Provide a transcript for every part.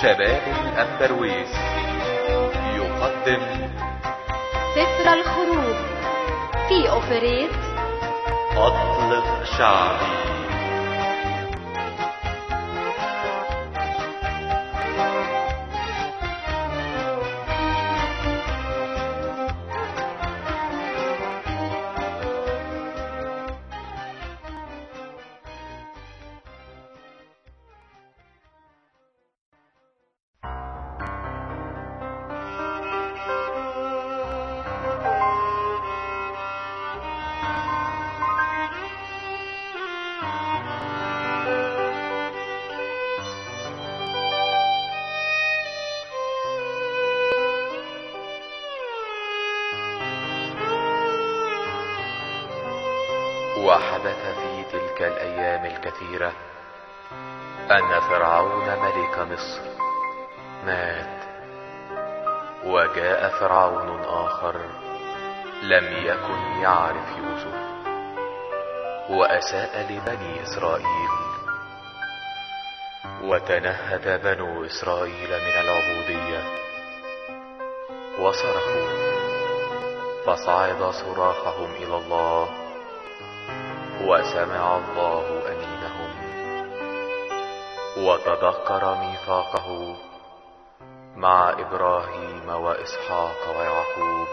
شباب الأنبرويس يقدم سفر الخروج في أوبريت أطلق شعبي. وحدث في تلك الأيام الكثيرة أن فرعون ملك مصر مات، وجاء فرعون آخر لم يكن يعرف يوسف، وأساء لبني إسرائيل، وتنهد بنو إسرائيل من العبودية وصرخوا، فصعد صراخهم إلى الله، وسمع الله أنينهم، وتذكر ميثاقه مع إبراهيم وإسحاق ويعقوب،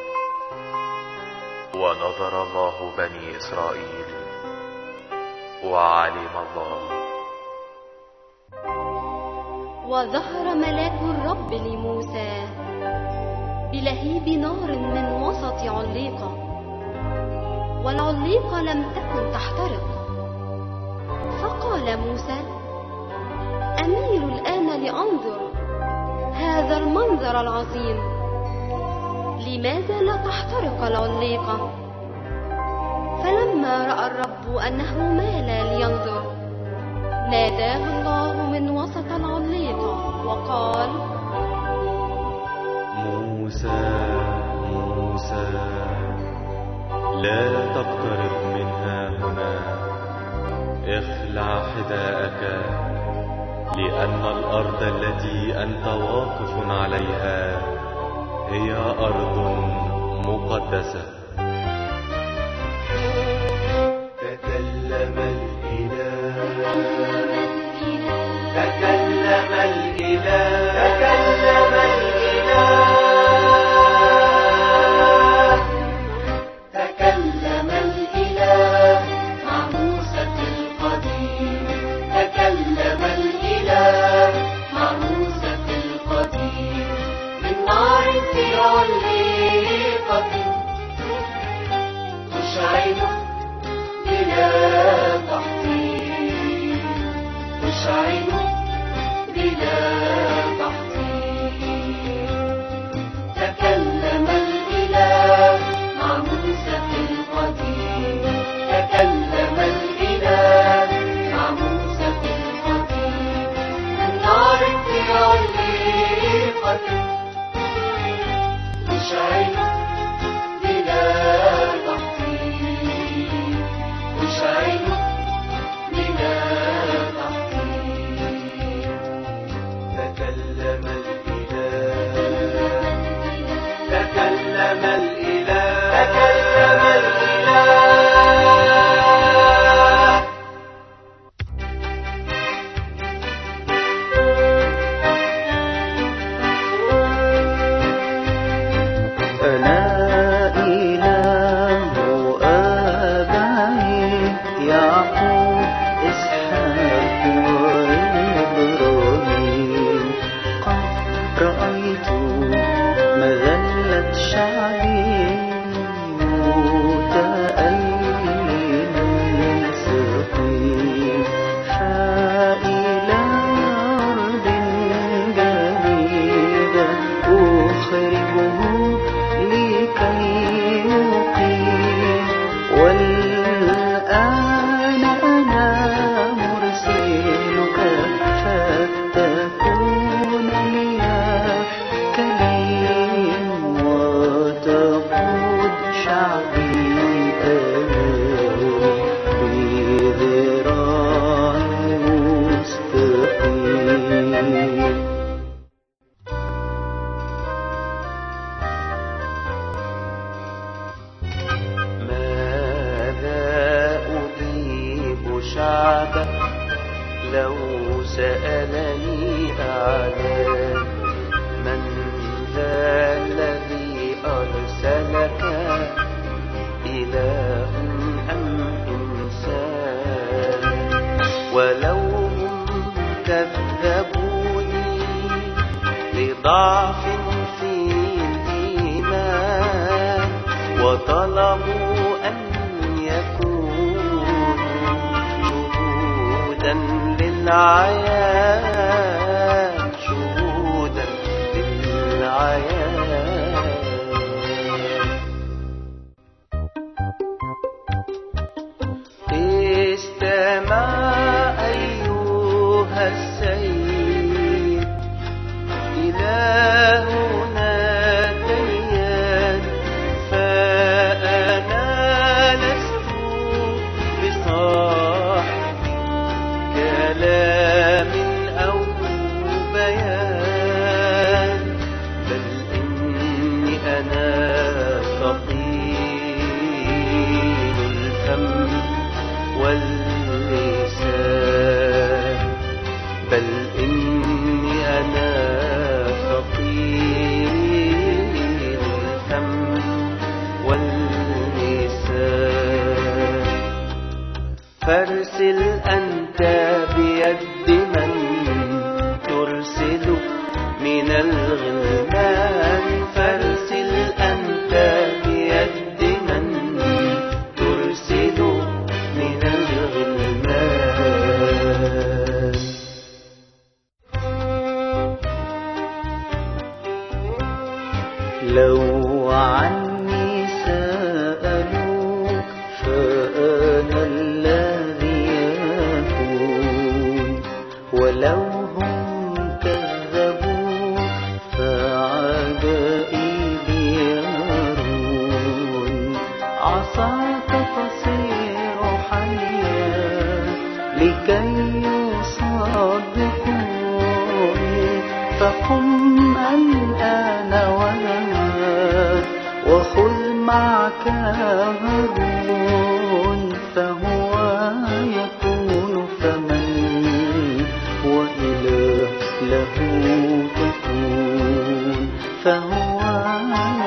ونظر الله بني إسرائيل وعلم الله. وظهر ملاك الرب لموسى بلهيب نار من وسط عليقة، والعليقة لم تكن تحترق. فقال موسى: أميل الآن لأنظر هذا المنظر العظيم، لماذا لا تحترق العليقة؟ فلما رأى الرب أنه مال لينظر، ناداه الله من وسط العليقة وقال: موسى موسى، لا تقترب منها هنا، اخلع حذاءك، لأن الأرض التي أنت واقف عليها هي أرض مقدسة. تكلم الإله، تكلم الإله، تكلم الإله، تكلم الإله مع موسى القديم، تكلم الإله مع موسى القديم، من نار في عليقة تشعل بلا تحطيم، تشعل بلا تحطيم. تكلم الإله مع موسى القديم، تكلم الإله مع موسى القديم، من نار في عليقة تشعل بلا تحطيم، تشعل بلا تحطيم. تكلم الإله، تكلم الإله، تكلم الإله. أنا إله آبائي يعقوب إسحاق وإبراهيم، قد رأيت مذلة شعبي متألما سقيم، فإلى أرض جديدة أخرجه لكي يقيم، والآن أنا مرسلك فتكون لي كليم، وتقود شعبي بذراع مستقيم. أعبأ لو سألني أعلم من ذا الذي أرسلك إله أم إنسان ولو هم كذبوني لضعف في الإيمان وطلبوا أن يكونوا شهودا للعيان شهودا للعيان استمع أيها السيد إلهنا ديان فأنا لست بصاحب كلام أو بيان بل إني أنا ثقيل الفم واللسان بل إني أنا ثقيل الفم واللسان فارسل أنت بيد من ترسل من الغلمان فارسل أنت بيد من ترسل من الغلمان لو عني سألوك فأنا الذي يكون ولو هم كذبوك فعدائي يرون عصاك تصير حيا لكي يصدقوني فقم الآن وخذ معك هارون فهو يكون فمن وإله له تكون فهو